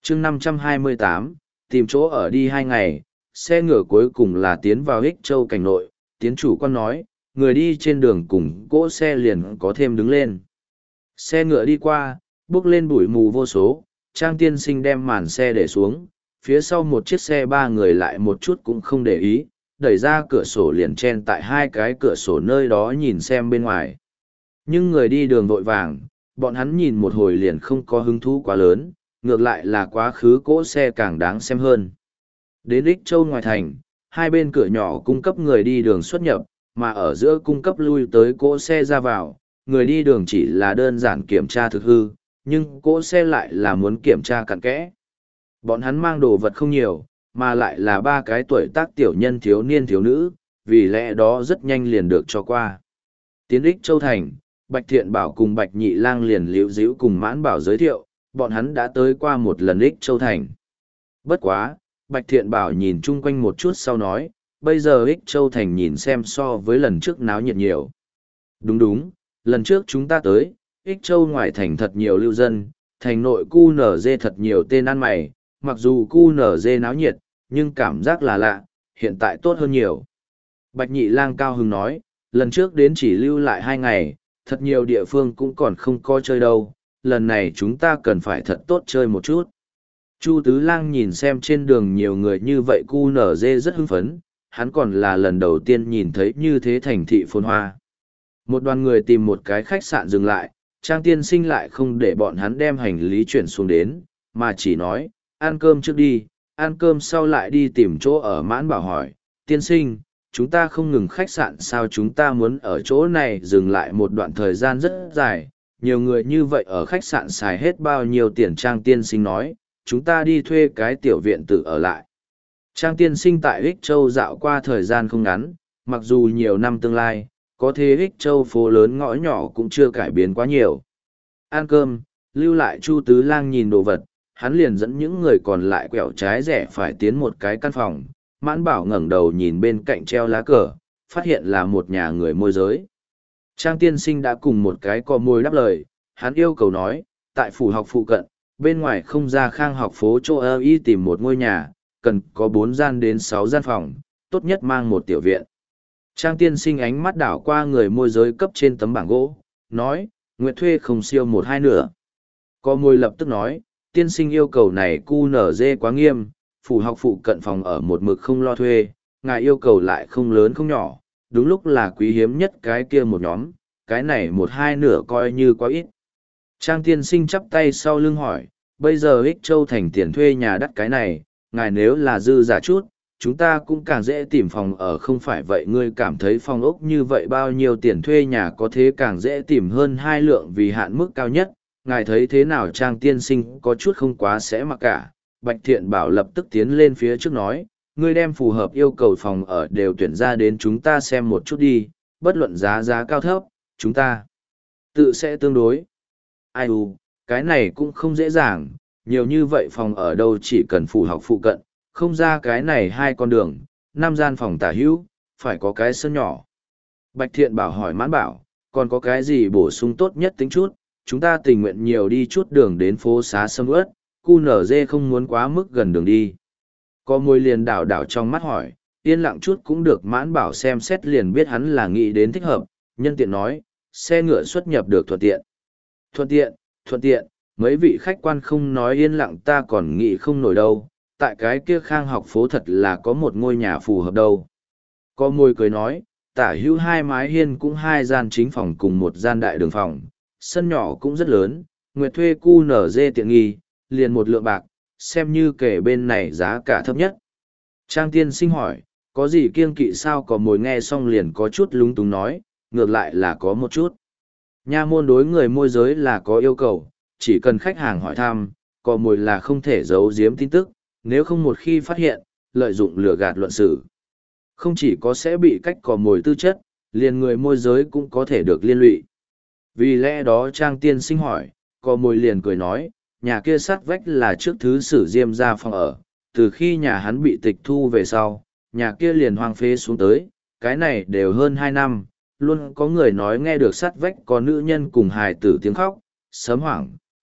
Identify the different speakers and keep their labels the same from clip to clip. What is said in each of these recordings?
Speaker 1: chương 528, tìm chỗ ở đi 2 ngày, xe ngựa cuối cùng là tiến vào Ích Châu cảnh nội, tiến chủ quan nói, người đi trên đường cùng cỗ xe liền có thêm đứng lên. Xe ngựa đi qua, bước lên bụi mù vô số, Trang tiên sinh đem màn xe để xuống, phía sau một chiếc xe 3 người lại một chút cũng không để ý, đẩy ra cửa sổ liền chen tại 2 cái cửa sổ nơi đó nhìn xem bên ngoài. Nhưng người đi đường vội vàng, bọn hắn nhìn một hồi liền không có hứng thú quá lớn, ngược lại là quá khứ cỗ xe càng đáng xem hơn. Đến Ích Châu ngoài thành, 2 bên cửa nhỏ cung cấp người đi đường xuất nhập, mà ở giữa cung cấp lui tới cỗ xe ra vào, người đi đường chỉ là đơn giản kiểm tra thực hư, nhưng cỗ xe lại là muốn kiểm tra cặn kẽ. Bọn hắn mang đồ vật không nhiều, mà lại là 3 cái tuổi tác tiểu nhân thiếu niên thiếu nữ, vì lẽ đó rất nhanh liền được cho qua. Tiến Ích Châu thành, Bạch Thiện Bảo cùng Bạch Nhị Lang liền liễu díu cùng Mãn Bảo giới thiệu, bọn hắn đã tới qua một lần Ích Châu thành. Bất quá, Bạch Thiện Bảo nhìn chung quanh một chút sau nói, bây giờ Ích Châu thành nhìn xem so với lần trước náo nhiệt nhiều. Đúng, lần trước chúng ta tới, Ích Châu ngoài thành thật nhiều lưu dân, thành nội cu nở dê thật nhiều tên ăn mày, mặc dù cu nở dê náo nhiệt, nhưng cảm giác là lạ, hiện tại tốt hơn nhiều. Bạch Nhị Lang cao hứng nói, lần trước đến chỉ lưu lại 2 ngày, thật nhiều địa phương cũng còn không có chơi đâu, lần này chúng ta cần phải thật tốt chơi một chút. Chu Tứ Lang nhìn xem trên đường nhiều người như vậy cu nở dê rất hưng phấn, hắn còn là lần đầu tiên nhìn thấy như thế thành thị phồn hoa. Một đoàn người tìm một cái khách sạn dừng lại, Trang tiên sinh lại không để bọn hắn đem hành lý chuyển xuống đến, mà chỉ nói, ăn cơm trước đi, ăn cơm sau lại đi tìm chỗ ở. Mãn Bảo hỏi, tiên sinh, chúng ta không ngừng khách sạn sao, chúng ta muốn ở chỗ này dừng lại một đoạn thời gian rất dài, nhiều người như vậy ở khách sạn xài hết bao nhiêu tiền. Trang tiên sinh nói, chúng ta đi thuê cái tiểu viện tự ở lại. Trang tiên sinh tại Ích Châu dạo qua thời gian không ngắn, mặc dù nhiều năm tương lai, có thế Ích Châu phố lớn ngõ nhỏ cũng chưa cải biến quá nhiều. Ăn cơm, lưu lại Chu Tứ Lang nhìn đồ vật, hắn liền dẫn những người còn lại quẹo trái rẽ phải tiến một cái căn phòng. Mãn Bảo ngẩng đầu nhìn bên cạnh treo lá cờ, phát hiện là một nhà người môi giới. Trang tiên sinh đã cùng một cái cò môi đáp lời, hắn yêu cầu nói, tại phủ học phụ cận, bên ngoài không ra Khang học phố chỗ ơ y tìm một ngôi nhà, cần có 4 gian đến 6 gian phòng, tốt nhất mang một tiểu viện. Trang tiên sinh ánh mắt đảo qua người môi giới cấp trên tấm bảng gỗ, nói, nguyện thuê không siêu 1-2 nửa. Có môi lập tức nói, tiên sinh yêu cầu này cu nở dê quá nghiêm, phủ học phụ cận phòng ở một mực không lo thuê, ngài yêu cầu lại không lớn không nhỏ, đúng lúc là quý hiếm nhất cái kia một nhóm, cái này 1-2 nửa coi như quá ít. Trang tiên sinh chắp tay sau lưng hỏi, bây giờ Ích Châu thành tiền thuê nhà đắt cái này, ngài nếu là dư giả chút, chúng ta cũng càng dễ tìm phòng ở, không phải vậy ngươi cảm thấy phòng ốc như vậy bao nhiêu tiền thuê nhà có thế càng dễ tìm hơn 2 lượng vì hạn mức cao nhất, ngài thấy thế nào? Trang tiên sinh có chút không quá sẽ mặc cả. Bạch Thiện Bảo lập tức tiến lên phía trước nói, ngươi đem phù hợp yêu cầu phòng ở đều tuyển ra đến chúng ta xem một chút đi, bất luận giá cao thấp, chúng ta tự sẽ tương đối. Ai cái này cũng không dễ dàng, nhiều như vậy phòng ở đâu chỉ cần phủ học phụ cận, không ra cái này 2 con đường, 5 gian phòng tả hữu, phải có cái sân nhỏ. Bạch Thiện Bảo hỏi Mãn Bảo, còn có cái gì bổ sung tốt nhất tính chút, chúng ta tình nguyện nhiều đi chút đường đến phố xá sâm ướt, cu nở dê không muốn quá mức gần đường đi. Có môi liền đảo trong mắt hỏi, yên lặng chút cũng được. Mãn Bảo xem xét liền biết hắn là nghĩ đến thích hợp, nhân tiện nói, xe ngựa xuất nhập được thuận tiện. Thuận tiện, mấy vị khách quan không nói yên lặng ta còn nghĩ không nổi đâu, tại cái kia Khang học phố thật là có một ngôi nhà phù hợp đâu. Có môi cười nói, tả hữu 2 mái hiên cũng 2 gian chính phòng cùng 1 gian đại đường phòng, sân nhỏ cũng rất lớn, nguyệt thuê cu nở dê tiện nghi, liền 1 lượng bạc, xem như kể bên này giá cả thấp nhất. Trang tiên sinh hỏi, có gì kiêng kỵ sao? Có mồi nghe xong liền có chút lúng túng nói, ngược lại là có một chút. Nha môn đối người môi giới là có yêu cầu, chỉ cần khách hàng hỏi thăm, có mồi là không thể giấu giếm tin tức, nếu không một khi phát hiện, lợi dụng lừa gạt luận xử. Không chỉ có sẽ bị cách cò mồi tư chất, liền người môi giới cũng có thể được liên lụy. Vì lẽ đó Trang tiên sinh hỏi, cò mồi liền cười nói, nhà kia sát vách là trước thứ sử Diêm ra phòng ở, từ khi nhà hắn bị tịch thu về sau, nhà kia liền hoang phế xuống tới, cái này đều hơn 2 năm, luôn có người nói nghe được sát vách có nữ nhân cùng hài tử tiếng khóc, sớm hoảng,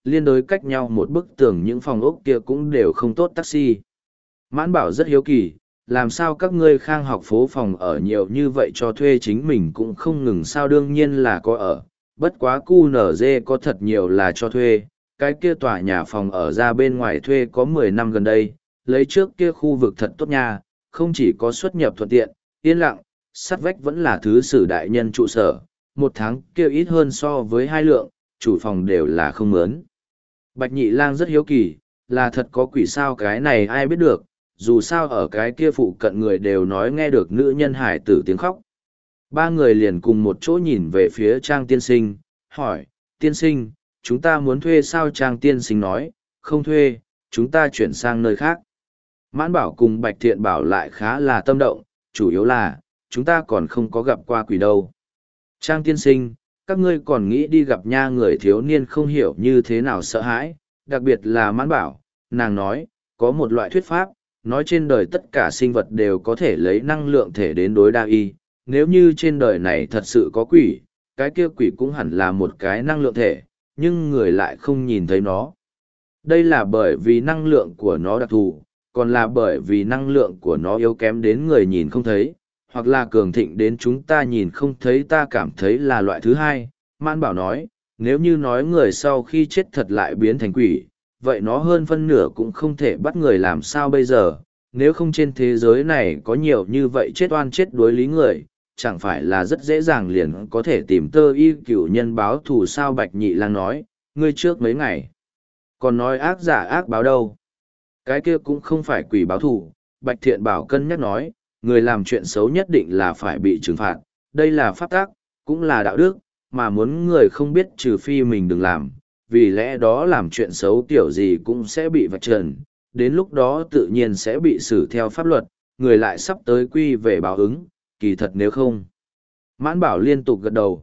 Speaker 1: liên đối cách nhau một bức tường những phòng ốc kia cũng đều không tốt taxi. Mãn Bảo rất hiếu kỳ, làm sao các ngươi Khang học phố phòng ở nhiều như vậy cho thuê chính mình cũng không ngừng, sao đương nhiên là có ở, bất quá QNZ có thật nhiều là cho thuê, cái kia tòa nhà phòng ở ra bên ngoài thuê có 10 năm gần đây, lấy trước kia khu vực thật tốt nha, không chỉ có xuất nhập thuận tiện, yên lặng, sát vách vẫn là thứ sử đại nhân trụ sở, một tháng kia ít hơn so với hai lượng, chủ phòng đều là không mướn. Bạch Nhị Lang rất hiếu kỳ, là thật có quỷ sao, cái này ai biết được, dù sao ở cái kia phụ cận người đều nói nghe được nữ nhân hải tử tiếng khóc. Ba người liền cùng một chỗ nhìn về phía Trang tiên sinh, hỏi, tiên sinh, chúng ta muốn thuê sao? Trang tiên sinh nói, không thuê, chúng ta chuyển sang nơi khác. Mãn Bảo cùng Bạch Thiện Bảo lại khá là tâm động, chủ yếu là, chúng ta còn không có gặp qua quỷ đâu. Trang tiên sinh, các ngươi còn nghĩ đi gặp nha? Người thiếu niên không hiểu như thế nào sợ hãi, đặc biệt là Mãn Bảo, nàng nói, có một loại thuyết pháp, nói trên đời tất cả sinh vật đều có thể lấy năng lượng thể đến đối đa y, nếu như trên đời này thật sự có quỷ, cái kia quỷ cũng hẳn là một cái năng lượng thể, nhưng người lại không nhìn thấy nó. Đây là bởi vì năng lượng của nó đặc thù, còn là bởi vì năng lượng của nó yếu kém đến người nhìn không thấy, hoặc là cường thịnh đến chúng ta nhìn không thấy, ta cảm thấy là loại thứ hai. Mãn Bảo nói, nếu như nói người sau khi chết thật lại biến thành quỷ, vậy nó hơn phân nửa cũng không thể bắt người, làm sao bây giờ, nếu không trên thế giới này có nhiều như vậy chết oan chết đối lý người, chẳng phải là rất dễ dàng liền có thể tìm tơ y cửu nhân báo thù sao? Bạch Nhị Lang nói, ngươi trước mấy ngày còn nói ác giả ác báo đâu, cái kia cũng không phải quỷ báo thù. Bạch Thiện Bảo cân nhắc nói, người làm chuyện xấu nhất định là phải bị trừng phạt, đây là pháp tắc, cũng là đạo đức, mà muốn người không biết trừ phi mình đừng làm, vì lẽ đó làm chuyện xấu kiểu gì cũng sẽ bị vạch trần, đến lúc đó tự nhiên sẽ bị xử theo pháp luật, người lại sắp tới quy về báo ứng, kỳ thật nếu không. Mãn Bảo liên tục gật đầu,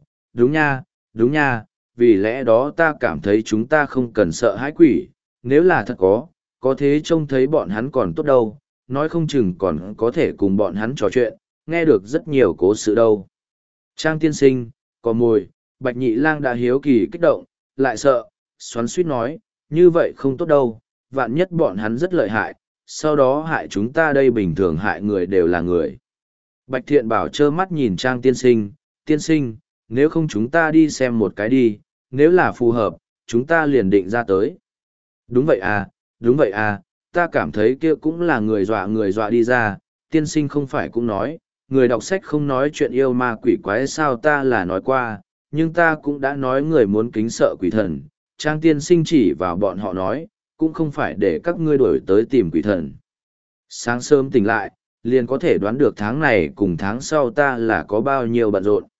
Speaker 1: đúng nha, vì lẽ đó ta cảm thấy chúng ta không cần sợ hãi quỷ, nếu là thật có thế trông thấy bọn hắn còn tốt đâu, nói không chừng còn có thể cùng bọn hắn trò chuyện, nghe được rất nhiều cố sự đâu. Trang tiên sinh, có mồi, Bạch Nhị Lang đã hiếu kỳ kích động, lại sợ, xoắn suýt nói, như vậy không tốt đâu, vạn nhất bọn hắn rất lợi hại, sau đó hại chúng ta đây, bình thường hại người đều là người. Bạch Thiện Bảo trơ mắt nhìn Trang tiên sinh, nếu không chúng ta đi xem một cái đi, nếu là phù hợp, chúng ta liền định ra tới. Đúng vậy à, ta cảm thấy kia cũng là người dọa đi ra, tiên sinh không phải cũng nói, người đọc sách không nói chuyện yêu ma quỷ quái sao? Ta là nói qua, nhưng ta cũng đã nói người muốn kính sợ quỷ thần. Trang tiên sinh chỉ vào bọn họ nói, cũng không phải để các ngươi đổi tới tìm quỷ thần. Sáng sớm tỉnh lại, liền có thể đoán được tháng này cùng tháng sau ta là có bao nhiêu bận rộn.